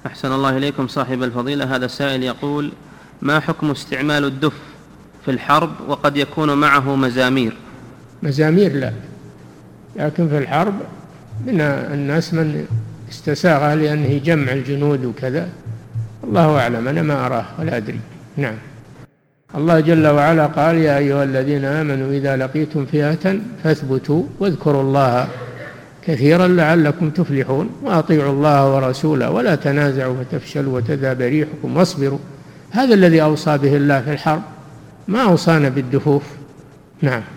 أحسن الله إليكم صاحب الفضيلة. هذا السائل يقول: ما حكم استعمال الدف في الحرب وقد يكون معه مزامير؟ مزامير لا، لكن في الحرب من الناس من استساغها لأنه جمع الجنود وكذا، الله أعلم، أنا ما أراه ولا أدري. نعم. الله جل وعلا قال: يا أيها الذين آمنوا إذا لقيتم فئة فاثبتوا واذكروا الله كثيرا لعلكم تفلحون وأطيعوا الله ورسوله ولا تنازعوا فتفشلوا وتذهب ريحكم واصبروا. هذا الذي أوصى به الله في الحرب، ما أوصانا بالدفوف. نعم.